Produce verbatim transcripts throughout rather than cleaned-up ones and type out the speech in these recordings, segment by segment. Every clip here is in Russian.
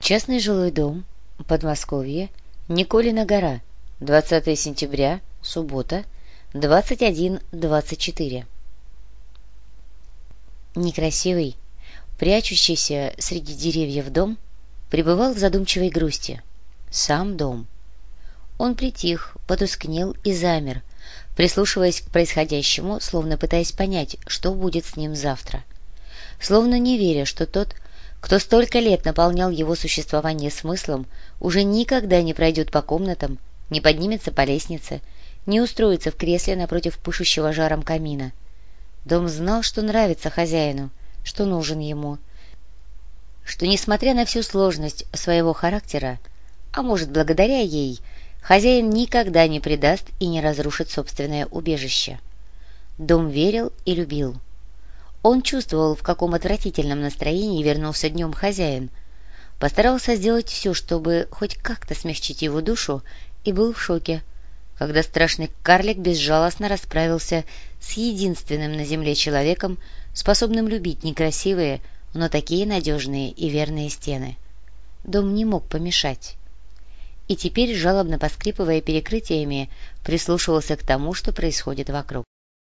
Частный жилой дом, Подмосковье, Николина гора, двадцатое сентября, суббота, двадцать один двадцать четыре. Некрасивый, прячущийся среди деревьев дом пребывал в задумчивой грусти. Сам дом. Он притих, потускнел и замер, прислушиваясь к происходящему, словно пытаясь понять, что будет с ним завтра. Словно не веря, что тот, кто столько лет наполнял его существование смыслом, уже никогда не пройдет по комнатам, не поднимется по лестнице, не устроится в кресле напротив пышущего жаром камина. Дом знал, что нравится хозяину, что нужен ему, что, несмотря на всю сложность своего характера, а может, благодаря ей, хозяин никогда не предаст и не разрушит собственное убежище. Дом верил и любил. Он чувствовал, в каком отвратительном настроении вернулся днем хозяин, постарался сделать все, чтобы хоть как-то смягчить его душу, и был в шоке, когда страшный карлик безжалостно расправился с единственным на земле человеком, способным любить некрасивые, но такие надежные и верные стены. Дом не мог помешать. И теперь, жалобно поскрипывая перекрытиями, прислушивался к тому, что происходит вокруг.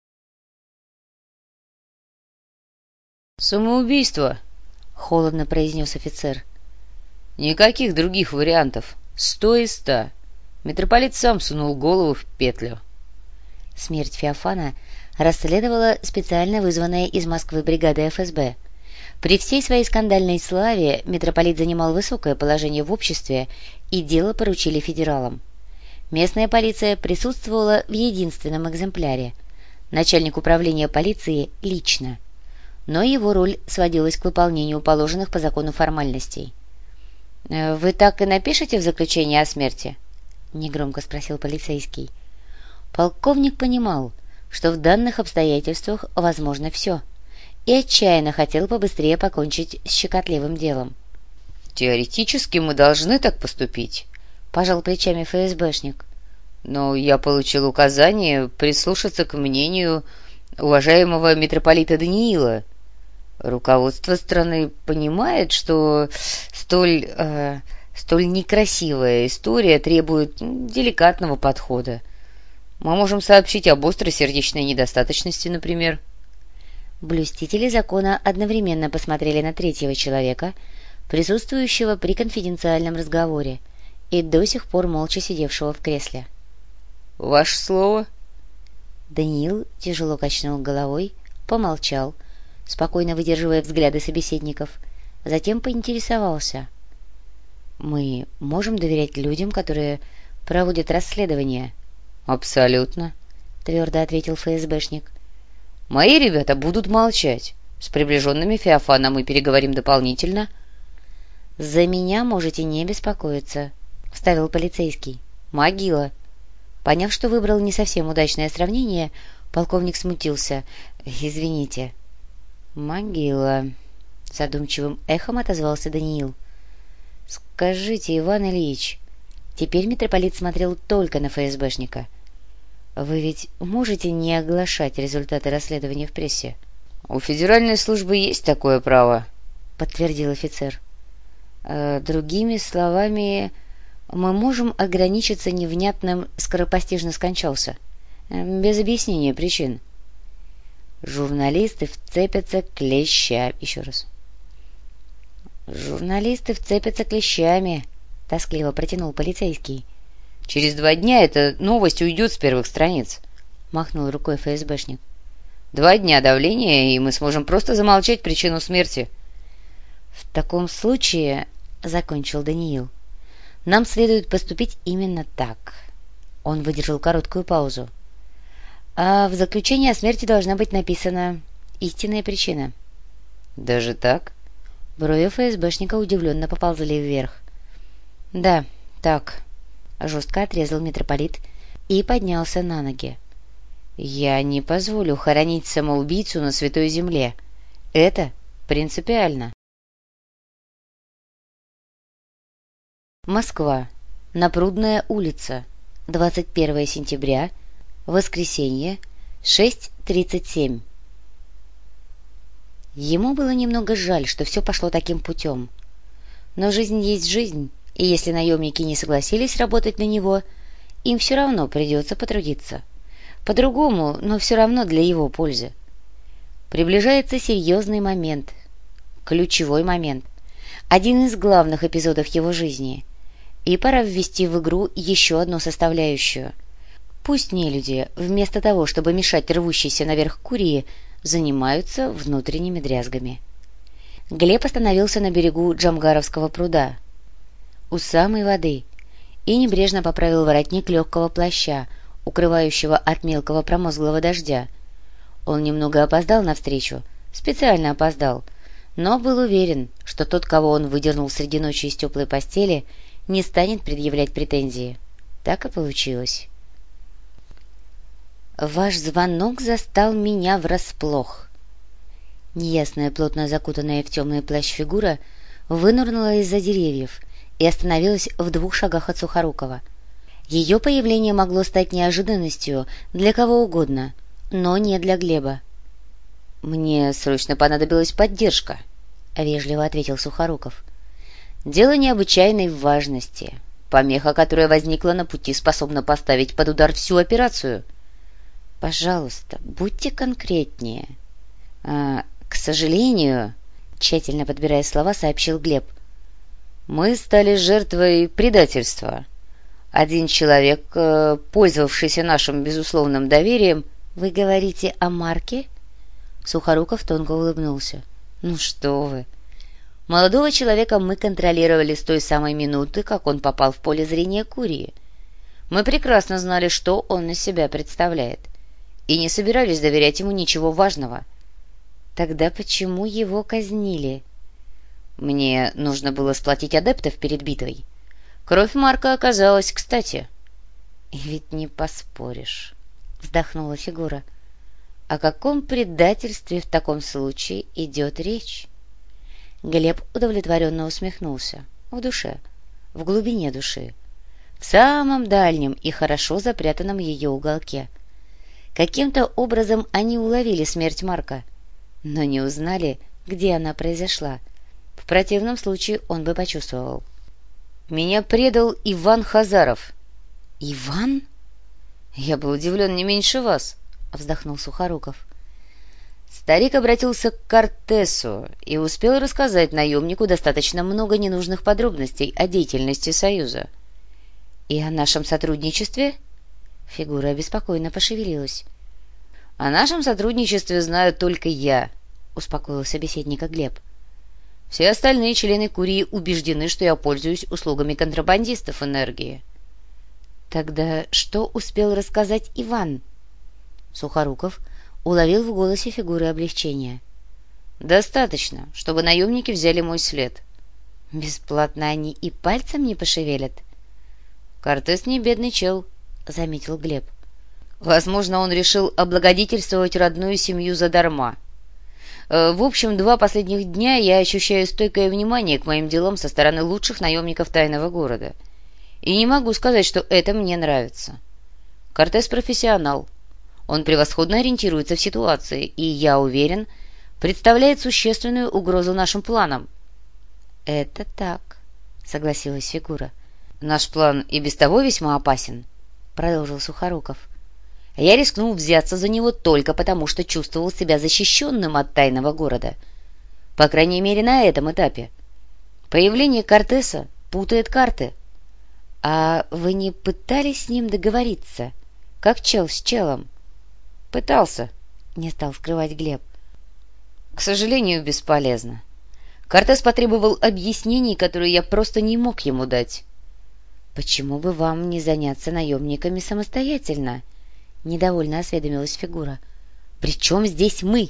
«Самоубийство!» — холодно произнес офицер. «Никаких других вариантов. Сто из ста. Митрополит сам сунул голову в петлю». Смерть Феофана расследовала специально вызванная из Москвы бригада эф эс бэ. При всей своей скандальной славе митрополит занимал высокое положение в обществе, и дело поручили федералам. Местная полиция присутствовала в единственном экземпляре. Начальник управления полиции лично. Но его роль сводилась к выполнению положенных по закону формальностей. «Вы так и напишете в заключении о смерти?» — негромко спросил полицейский. Полковник понимал, что в данных обстоятельствах возможно все, и отчаянно хотел побыстрее покончить с щекотливым делом. «Теоретически мы должны так поступить», — пожал плечами эф эс бэшник. «Но я получил указание прислушаться к мнению уважаемого митрополита Даниила. Руководство страны понимает, что столь, э, столь некрасивая история требует деликатного подхода. Мы можем сообщить об острой сердечной недостаточности, например». Блюстители закона одновременно посмотрели на третьего человека, присутствующего при конфиденциальном разговоре, и до сих пор молча сидевшего в кресле. «Ваше слово?» Даниил тяжело качнул головой, помолчал, спокойно выдерживая взгляды собеседников, затем поинтересовался. «Мы можем доверять людям, которые проводят расследование?» «Абсолютно», — твердо ответил эф эс бэшник. «Мои ребята будут молчать. С приближенными Феофана мы переговорим дополнительно». «За меня можете не беспокоиться», — вставил полицейский. «Могила». Поняв, что выбрал не совсем удачное сравнение, полковник смутился. «Извините». «Могила», — задумчивым эхом отозвался Даниил. «Скажите, Иван Ильич...» Теперь митрополит смотрел только на эф эс бэшника. «Вы ведь можете не оглашать результаты расследования в прессе?» «У федеральной службы есть такое право», — подтвердил офицер. «Э, «Другими словами, мы можем ограничиться невнятным «скоропостижно скончался», без объяснения причин». «Журналисты вцепятся клеща...» Еще раз. «Журналисты вцепятся клещами», — тоскливо протянул полицейский. «Через два дня эта новость уйдет с первых страниц», — махнул рукой эф эс бэшник. «Два дня давления, и мы сможем просто замолчать причину смерти». «В таком случае, — закончил Даниил, — нам следует поступить именно так». Он выдержал короткую паузу. «А в заключении о смерти должна быть написана истинная причина». «Даже так?» Брови эф эс бэшника удивленно поползли вверх. «Да, так», — жестко отрезал митрополит и поднялся на ноги. «Я не позволю хоронить самоубийцу на святой земле. Это принципиально». Москва. Напрудная улица. двадцать первое сентября. Воскресенье. шесть тридцать семь. Ему было немного жаль, что все пошло таким путем. Но жизнь есть жизнь, и если наемники не согласились работать на него, им все равно придется потрудиться. По-другому, но все равно для его пользы. Приближается серьезный момент, ключевой момент, один из главных эпизодов его жизни, и пора ввести в игру еще одну составляющую. Пусть нелюди, вместо того, чтобы мешать рвущейся наверх Курии, занимаются внутренними дрязгами. Глеб остановился на берегу Джамгаровского пруда, у самой воды, и небрежно поправил воротник легкого плаща, укрывающего от мелкого промозглого дождя. Он немного опоздал навстречу, специально опоздал, но был уверен, что тот, кого он выдернул среди ночи из теплой постели, не станет предъявлять претензии. Так и получилось. «Ваш звонок застал меня врасплох». Неясная, плотно закутанная в темный плащ фигура вынырнула из-за деревьев и остановилась в двух шагах от Сухорукова. Ее появление могло стать неожиданностью для кого угодно, но не для Глеба. «Мне срочно понадобилась поддержка», — вежливо ответил Сухоруков. «Дело необычайной важности. Помеха, которая возникла на пути, способна поставить под удар всю операцию». «Пожалуйста, будьте конкретнее». А, «К сожалению», — тщательно подбирая слова, сообщил Глеб, «мы стали жертвой предательства. Один человек, пользовавшийся нашим безусловным доверием...» «Вы говорите о Марке?» Сухоруков тонко улыбнулся. «Ну что вы! Молодого человека мы контролировали с той самой минуты, как он попал в поле зрения Курии. Мы прекрасно знали, что он из себя представляет, и не собирались доверять ему ничего важного». «Тогда почему его казнили?» «Мне нужно было сплотить адептов перед битвой. Кровь Марка оказалась кстати». «И ведь не поспоришь», — вздохнула фигура. «О каком предательстве в таком случае идет речь?» Глеб удовлетворенно усмехнулся. В душе, в глубине души, в самом дальнем и хорошо запрятанном ее уголке. Каким-то образом они уловили смерть Марка, но не узнали, где она произошла. В противном случае он бы почувствовал. «Меня предал Иван Хазаров». «Иван?» «Я был удивлен не меньше вас», — вздохнул Сухоруков. Старик обратился к Кортесу и успел рассказать наемнику достаточно много ненужных подробностей о деятельности Союза. «И о нашем сотрудничестве?» Фигура обеспокоенно пошевелилась. «О нашем сотрудничестве знаю только я», — успокоил собеседника Глеб. «Все остальные члены Курии убеждены, что я пользуюсь услугами контрабандистов энергии». «Тогда что успел рассказать Иван?» Сухоруков уловил в голосе фигуры облегчения. «Достаточно, чтобы наемники взяли мой след». «Бесплатно они и пальцем не пошевелят?» «Кортес не бедный чел», — заметил Глеб. «Возможно, он решил облагодетельствовать родную семью задарма. В общем, два последних дня я ощущаю стойкое внимание к моим делам со стороны лучших наемников тайного города. И не могу сказать, что это мне нравится. Кортес профессионал. Он превосходно ориентируется в ситуации, и, я уверен, представляет существенную угрозу нашим планам». «Это так», — согласилась фигура. «Наш план и без того весьма опасен», — продолжил Сухоруков. «Я рискнул взяться за него только потому, что чувствовал себя защищенным от тайного города. По крайней мере, на этом этапе. Появление Кортеса путает карты». «А вы не пытались с ним договориться, как чел с челом?» «Пытался», — не стал скрывать Глеб. «К сожалению, бесполезно. Кортес потребовал объяснений, которые я просто не мог ему дать». «Почему бы вам не заняться наемниками самостоятельно?» — недовольно осведомилась фигура. «При чем здесь мы?»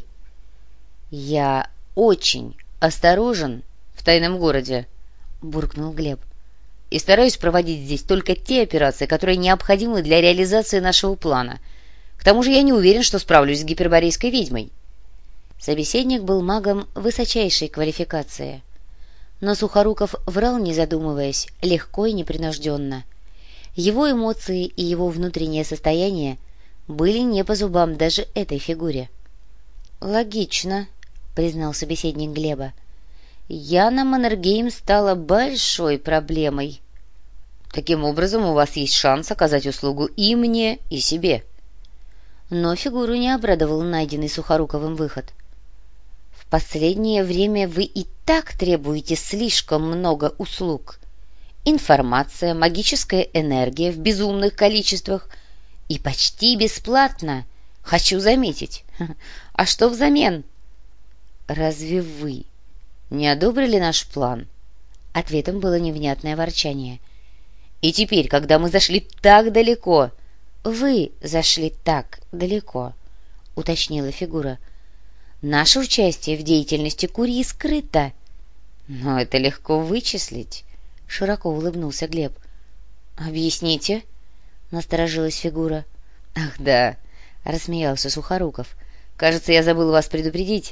«Я очень осторожен в тайном городе», — буркнул Глеб. «И стараюсь проводить здесь только те операции, которые необходимы для реализации нашего плана. К тому же я не уверен, что справлюсь с гиперборейской ведьмой». Собеседник был магом высочайшей квалификации. Но Сухоруков врал, не задумываясь, легко и непринужденно. Его эмоции и его внутреннее состояние были не по зубам даже этой фигуре. «Логично», — признал собеседник Глеба. Яна Маннергейм стала большой проблемой. Таким образом, у вас есть шанс оказать услугу и мне, и себе. Но фигуру не обрадовал найденный Сухоруковым выход. В последнее время вы и так требуете слишком много услуг. Информация, магическая энергия в безумных количествах и почти бесплатно, хочу заметить. А что взамен? Разве вы не одобрили наш план? Ответом было невнятное ворчание. И теперь, когда мы зашли так далеко... Вы зашли так далеко, уточнила фигура. Наше участие в деятельности Курии скрыто. Но это легко вычислить, широко улыбнулся Глеб. Объясните, насторожилась фигура. Ах да, рассмеялся Сухоруков. Кажется, я забыл вас предупредить.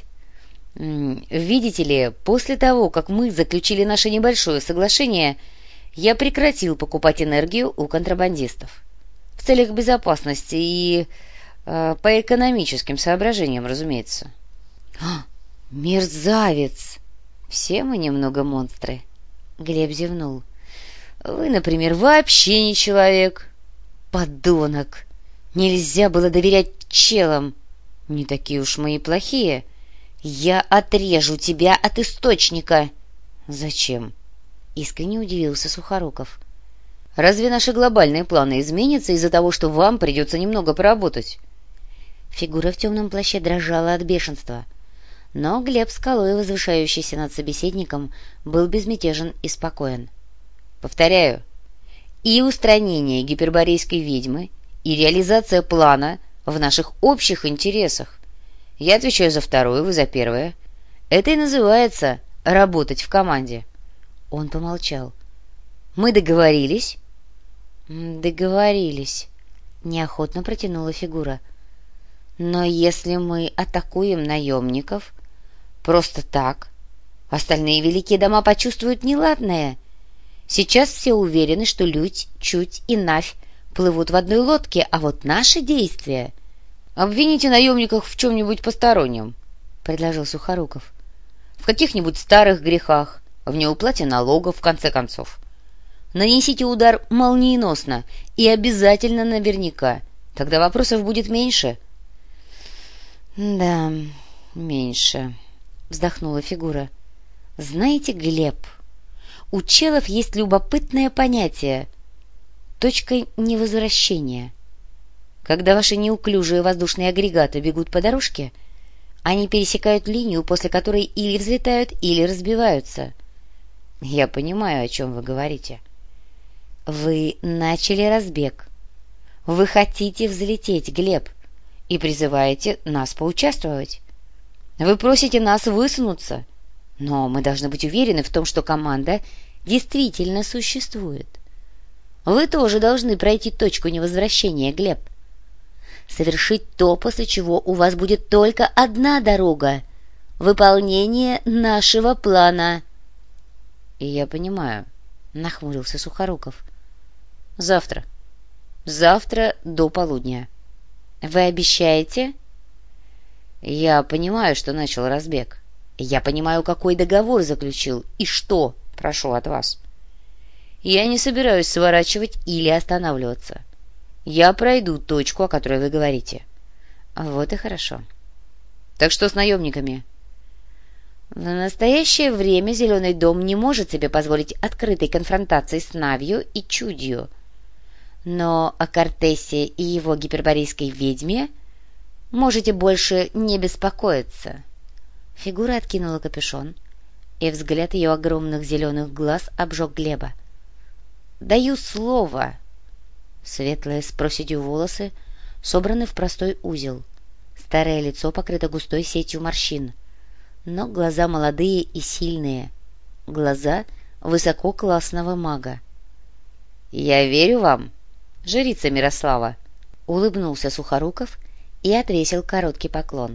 Видите ли, после того, как мы заключили наше небольшое соглашение, я прекратил покупать энергию у контрабандистов. В целях безопасности и э, по экономическим соображениям, разумеется. А, мерзавец! Все мы немного монстры. Глеб зевнул. Вы, например, вообще не человек. Подонок! Нельзя было доверять челам. Не такие уж мы и плохие. Я отрежу тебя от источника. Зачем? Искренне удивился Сухоруков. Разве наши глобальные планы изменятся из-за того, что вам придется немного поработать? Фигура в темном плаще дрожала от бешенства. Но Глеб, скалой возвышающийся над собеседником, был безмятежен и спокоен. Повторяю, и устранение гиперборейской ведьмы, и реализация плана в наших общих интересах. Я отвечаю за второе, вы за первое. Это и называется работать в команде. Он помолчал. Мы договорились? Договорились, неохотно протянула фигура. Но если мы атакуем наемников просто так, остальные великие дома почувствуют неладное. Сейчас все уверены, что Людь, Чуть и Навь плывут в одной лодке, а вот наши действия... Обвините наемников в чем-нибудь постороннем, предложил Сухоруков. В каких-нибудь старых грехах, в неуплате налогов, в конце концов. Нанесите удар молниеносно и обязательно наверняка. Тогда вопросов будет меньше. — Да, меньше, — вздохнула фигура. — Знаете, Глеб, у челов есть любопытное понятие — точка невозвращения. Когда ваши неуклюжие воздушные агрегаты бегут по дорожке, они пересекают линию, после которой или взлетают, или разбиваются. Я понимаю, о чем вы говорите. Вы начали разбег. Вы хотите взлететь, Глеб, и призываете нас поучаствовать. Вы просите нас высунуться, но мы должны быть уверены в том, что команда действительно существует. Вы тоже должны пройти точку невозвращения, Глеб. Совершить то, после чего у вас будет только одна дорога — выполнение нашего плана. — И я понимаю, — нахмурился Сухоруков. — Завтра. Завтра до полудня. Вы обещаете? — Я понимаю, что начал разбег. Я понимаю, какой договор заключил и что прошу от вас. Я не собираюсь сворачивать или останавливаться. Я пройду точку, о которой вы говорите. Вот и хорошо. Так что с наемниками? В настоящее время Зеленый дом не может себе позволить открытой конфронтации с Навью и Чудью. Но о Кортесе и его гиперборейской ведьме можете больше не беспокоиться. Фигура откинула капюшон, и взгляд ее огромных зеленых глаз обжег Глеба. Даю слово. Светлые с проседью волосы собраны в простой узел. Старое лицо покрыто густой сетью морщин. Но глаза молодые и сильные. Глаза высококлассного мага. — Я верю вам, жрица Мирослава, — улыбнулся Сухоруков и отвесил короткий поклон.